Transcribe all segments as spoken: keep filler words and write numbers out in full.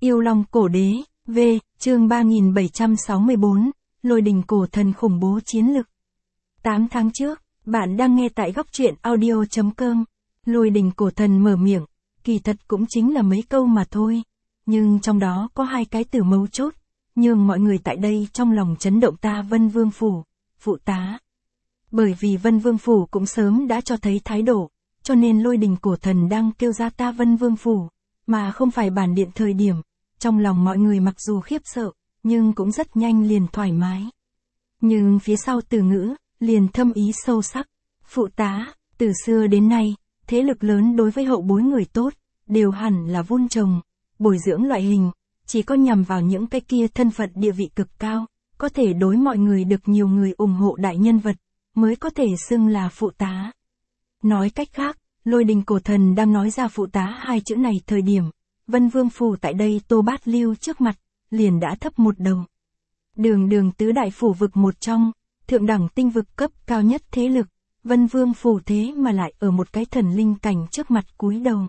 Yêu Long Cổ Đế, V, chương ba nghìn bảy trăm sáu mươi bốn, Lôi Đình Cổ Thần khủng bố chiến lực. tám tháng trước, bạn đang nghe tại góc truyện audio chấm com. Lôi Đình Cổ Thần mở miệng, kỳ thật cũng chính là mấy câu mà thôi. Nhưng trong đó có hai cái từ mấu chốt, nhường mọi người tại đây trong lòng chấn động ta Vân Vương Phủ, phụ tá. Bởi vì Vân Vương Phủ cũng sớm đã cho thấy thái độ, cho nên Lôi Đình Cổ Thần đang kêu ra ta Vân Vương Phủ, mà không phải bản điện thời điểm. Trong lòng mọi người mặc dù khiếp sợ, nhưng cũng rất nhanh liền thoải mái. Nhưng phía sau từ ngữ, liền thâm ý sâu sắc. Phụ tá, từ xưa đến nay, thế lực lớn đối với hậu bối người tốt, đều hẳn là vun trồng, bồi dưỡng loại hình, chỉ có nhằm vào những cái kia thân phận địa vị cực cao, có thể đối mọi người được nhiều người ủng hộ đại nhân vật, mới có thể xưng là phụ tá. Nói cách khác, Lôi Đình Cổ Thần đang nói ra phụ tá hai chữ này thời điểm, Vân Vương Phủ tại đây Tô Bát Lưu trước mặt, liền đã thấp một đầu. Đường đường tứ đại phủ vực một trong, thượng đẳng tinh vực cấp cao nhất thế lực, Vân Vương Phủ thế mà lại ở một cái thần linh cảnh trước mặt cúi đầu.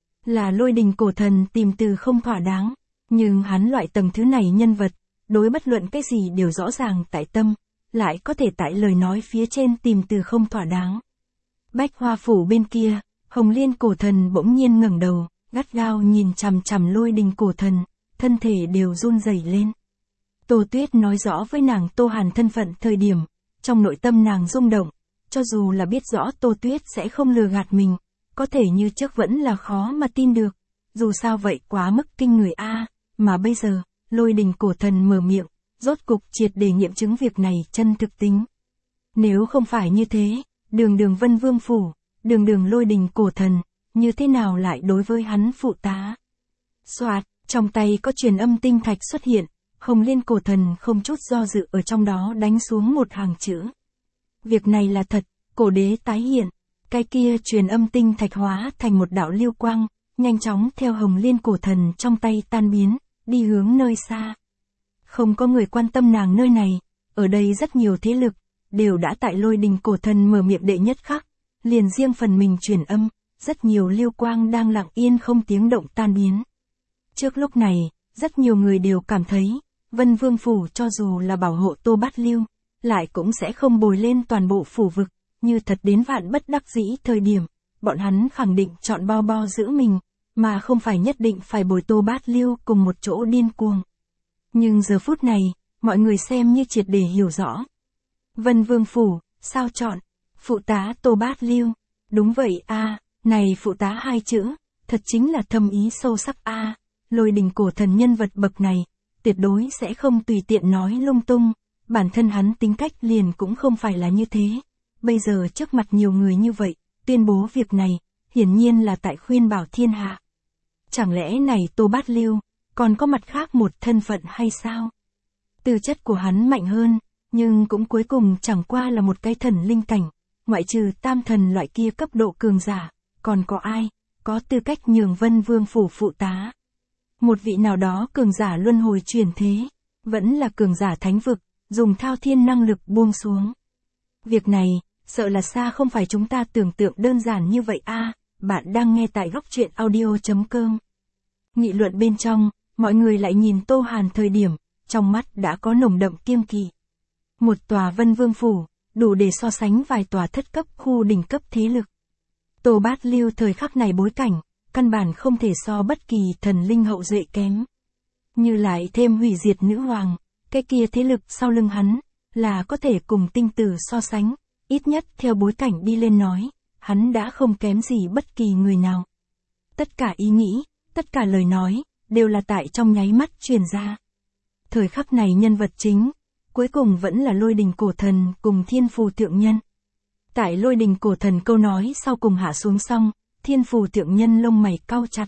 Là Lôi Đình Cổ Thần tìm từ không thỏa đáng, nhưng hắn loại tầng thứ này nhân vật, đối bất luận cái gì đều rõ ràng tại tâm, lại có thể tại lời nói phía trên tìm từ không thỏa đáng. Bách Hoa Phủ bên kia, Hồng Liên Cổ Thần bỗng nhiên ngẩng đầu, gắt gao nhìn chằm chằm Lôi Đình Cổ Thần, thân thể đều run rẩy lên. Tô Tuyết nói rõ với nàng Tô Hàn thân phận thời điểm, trong nội tâm nàng rung động, cho dù là biết rõ Tô Tuyết sẽ không lừa gạt mình, có thể như trước vẫn là khó mà tin được, dù sao vậy quá mức kinh người a, mà bây giờ, Lôi Đình Cổ Thần mở miệng, rốt cục triệt để nghiệm chứng việc này chân thực tính. Nếu không phải như thế, đường đường Vân Vương Phủ, đường đường Lôi Đình Cổ Thần, như thế nào lại đối với hắn phụ tá? Soạt, trong tay có truyền âm tinh thạch xuất hiện, Hồng Liên Cổ Thần không chút do dự ở trong đó đánh xuống một hàng chữ. Việc này là thật, cổ đế tái hiện, cái kia truyền âm tinh thạch hóa thành một đạo lưu quang, nhanh chóng theo Hồng Liên Cổ Thần trong tay tan biến, đi hướng nơi xa. Không có người quan tâm nàng nơi này, ở đây rất nhiều thế lực, đều đã tại Lôi Đình Cổ Thần mở miệng đệ nhất khắc, liền riêng phần mình truyền âm. Rất nhiều lưu quang đang lặng yên không tiếng động tan biến. Trước lúc này, rất nhiều người đều cảm thấy, Vân Vương Phủ cho dù là bảo hộ Tô Bát Lưu, lại cũng sẽ không bồi lên toàn bộ phủ vực, như thật đến vạn bất đắc dĩ thời điểm, bọn hắn khẳng định chọn bao bo giữ mình, mà không phải nhất định phải bồi Tô Bát Lưu cùng một chỗ điên cuồng. Nhưng giờ phút này, mọi người xem như triệt để hiểu rõ. Vân Vương Phủ, sao chọn? Phụ tá Tô Bát Lưu. Đúng vậy a. À. Này phụ tá hai chữ, thật chính là thâm ý sâu sắc a. À, Lôi Đình Cổ Thần nhân vật bậc này, tuyệt đối sẽ không tùy tiện nói lung tung, bản thân hắn tính cách liền cũng không phải là như thế. Bây giờ trước mặt nhiều người như vậy, tuyên bố việc này, hiển nhiên là tại khuyên bảo thiên hạ. Chẳng lẽ này Tô Bát Lưu, còn có mặt khác một thân phận hay sao? Tư chất của hắn mạnh hơn, nhưng cũng cuối cùng chẳng qua là một cái thần linh cảnh, ngoại trừ tam thần loại kia cấp độ cường giả. Còn có ai, có tư cách nhường Vân Vương Phủ phụ tá? Một vị nào đó cường giả luân hồi chuyển thế, vẫn là cường giả thánh vực, dùng thao thiên năng lực buông xuống. Việc này, sợ là xa không phải chúng ta tưởng tượng đơn giản như vậy a. À, bạn đang nghe tại góc truyện audio chấm com. Nghị luận bên trong, mọi người lại nhìn Tô Hàn thời điểm, trong mắt đã có nồng đậm kiêng kỵ. Một tòa Vân Vương Phủ, đủ để so sánh vài tòa thất cấp khu đỉnh cấp thế lực. Tô Bát Lưu thời khắc này bối cảnh, căn bản không thể so bất kỳ thần linh hậu duệ kém. Như lại thêm hủy diệt nữ hoàng, cái kia thế lực sau lưng hắn, là có thể cùng tinh tử so sánh, ít nhất theo bối cảnh đi lên nói, hắn đã không kém gì bất kỳ người nào. Tất cả ý nghĩ, tất cả lời nói, đều là tại trong nháy mắt truyền ra. Thời khắc này nhân vật chính, cuối cùng vẫn là Lôi Đình Cổ Thần cùng Thiên Phù Thượng Nhân. Tại Lôi Đình Cổ Thần câu nói sau cùng hạ xuống xong, Thiên Phù Thượng Nhân lông mày cau chặt.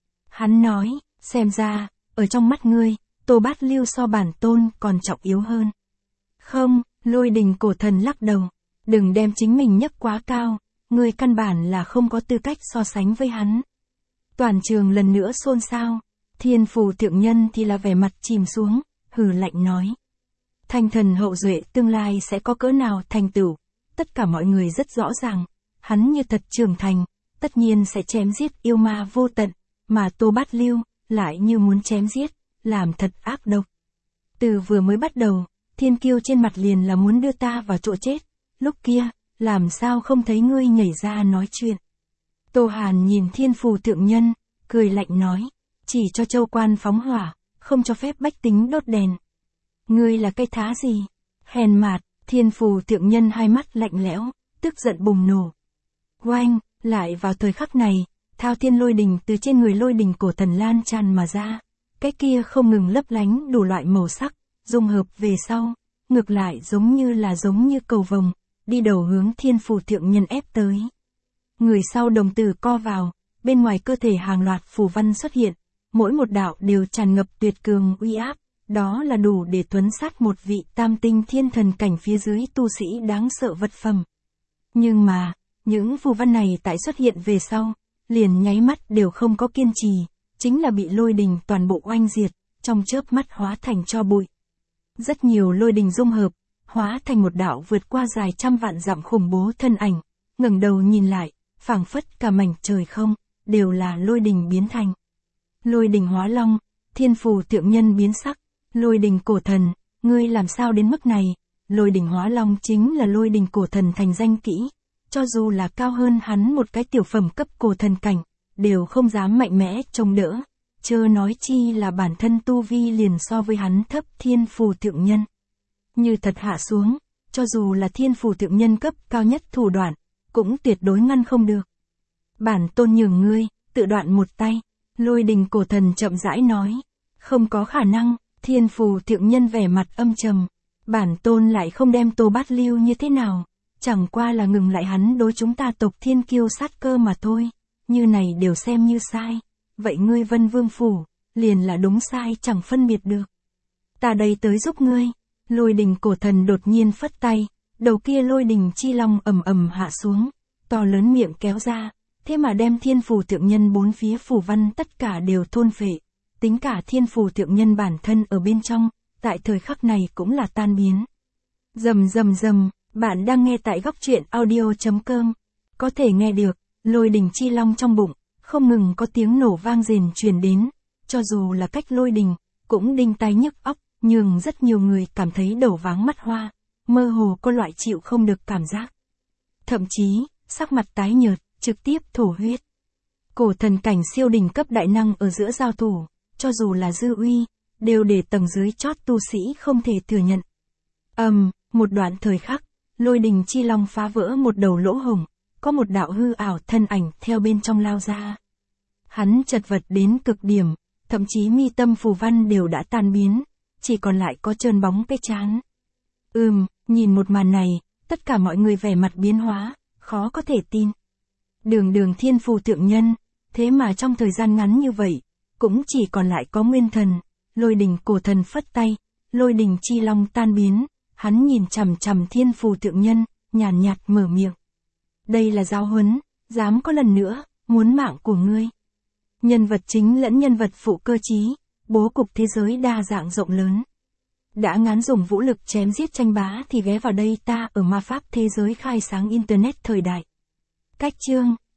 Hắn nói, xem ra, ở trong mắt ngươi, Tô Bát Lưu so bản tôn còn trọng yếu hơn. Không, Lôi Đình Cổ Thần lắc đầu, đừng đem chính mình nhấc quá cao, ngươi căn bản là không có tư cách so sánh với hắn. Toàn trường lần nữa xôn xao, Thiên Phù Thượng Nhân thì là vẻ mặt chìm xuống, hừ lạnh nói. Thanh thần hậu duệ tương lai sẽ có cỡ nào thành tựu. Tất cả mọi người rất rõ ràng, hắn như thật trưởng thành, tất nhiên sẽ chém giết yêu ma vô tận, mà Tô Bát Lưu, lại như muốn chém giết, làm thật ác độc. Từ vừa mới bắt đầu, thiên kiêu trên mặt liền là muốn đưa ta vào chỗ chết, lúc kia, làm sao không thấy ngươi nhảy ra nói chuyện. Tô Hàn nhìn thiên phù thượng nhân, cười lạnh nói, chỉ cho châu quan phóng hỏa, không cho phép bách tính đốt đèn. Ngươi là cây thá gì? Hèn mạt, thiên phù thượng nhân hai mắt lạnh lẽo, tức giận bùng nổ. Oanh, lại vào thời khắc này, thao thiên lôi đình từ trên người lôi đình cổ thần lan tràn mà ra, cái kia không ngừng lấp lánh đủ loại màu sắc, dung hợp về sau, ngược lại giống như là giống như cầu vồng, đi đầu hướng thiên phù thượng nhân ép tới. Người sau đồng tử co vào, bên ngoài cơ thể hàng loạt phù văn xuất hiện, mỗi một đạo đều tràn ngập tuyệt cường uy áp, đó là đủ để tuấn sát một vị tam tinh thiên thần cảnh phía dưới tu sĩ đáng sợ vật phẩm. Nhưng mà, những phù văn này tại xuất hiện về sau, liền nháy mắt đều không có kiên trì, chính là bị lôi đình toàn bộ oanh diệt, trong chớp mắt hóa thành tro bụi. Rất nhiều lôi đình dung hợp, hóa thành một đạo vượt qua dài trăm vạn dặm khủng bố thân ảnh, ngẩng đầu nhìn lại, phảng phất cả mảnh trời không, đều là lôi đình biến thành. Lôi đình hóa long, thiên phù thượng nhân biến sắc, lôi đình cổ thần, ngươi làm sao đến mức này, lôi đình hóa long chính là lôi đình cổ thần thành danh kỹ, cho dù là cao hơn hắn một cái tiểu phẩm cấp cổ thần cảnh, đều không dám mạnh mẽ chống đỡ, chớ nói chi là bản thân tu vi liền so với hắn thấp thiên phù thượng nhân. Như thật hạ xuống, cho dù là thiên phù thượng nhân cấp cao nhất thủ đoạn, cũng tuyệt đối ngăn không được. Bản tôn nhường ngươi, tự đoạn một tay, lôi đình cổ thần chậm rãi nói, không có khả năng, thiên phù thượng nhân vẻ mặt âm trầm, bản tôn lại không đem Tô Bát Lưu như thế nào, chẳng qua là ngừng lại hắn đối chúng ta tộc thiên kiêu sát cơ mà thôi, như này đều xem như sai, vậy ngươi Vân Vương phủ, liền là đúng sai chẳng phân biệt được. Ta đây tới giúp ngươi, lôi đình cổ thần đột nhiên phất tay, đầu kia lôi đình chi long ầm ầm hạ xuống, to lớn miệng kéo ra, thế mà đem thiên phù thượng nhân bốn phía phù văn tất cả đều thôn phệ, tính cả thiên phù thượng nhân bản thân ở bên trong, tại thời khắc này cũng là tan biến. Rầm rầm rầm, bạn đang nghe tại góc truyện audio chấm com, có thể nghe được, lôi đình chi long trong bụng, không ngừng có tiếng nổ vang rền truyền đến, cho dù là cách lôi đình, cũng đinh tai nhức óc, nhưng rất nhiều người cảm thấy đầu váng mắt hoa, mơ hồ có loại chịu không được cảm giác. Thậm chí, sắc mặt tái nhợt, trực tiếp thổ huyết. Cổ thần cảnh siêu đỉnh cấp đại năng ở giữa giao thủ, cho dù là dư uy, đều để tầng dưới chót tu sĩ không thể thừa nhận. Ầm, um, một đoạn thời khắc, lôi đình chi long phá vỡ một đầu lỗ hổng, có một đạo hư ảo thân ảnh theo bên trong lao ra. Hắn chật vật đến cực điểm, thậm chí mi tâm phù văn đều đã tan biến, chỉ còn lại có trơn bóng cái trán. Ừm, nhìn một màn này, tất cả mọi người vẻ mặt biến hóa, khó có thể tin. Đường đường thiên phù thượng nhân, thế mà trong thời gian ngắn như vậy, cũng chỉ còn lại có nguyên thần, lôi đình cổ thần phất tay, lôi đình chi long tan biến, hắn nhìn chằm chằm thiên phù thượng nhân, nhàn nhạt mở miệng. Đây là giáo huấn, dám có lần nữa, muốn mạng của ngươi. Nhân vật chính lẫn nhân vật phụ cơ trí, bố cục thế giới đa dạng rộng lớn. Đã ngán dùng vũ lực chém giết tranh bá thì ghé vào đây ta ở ma pháp thế giới khai sáng Internet thời đại. Cách chương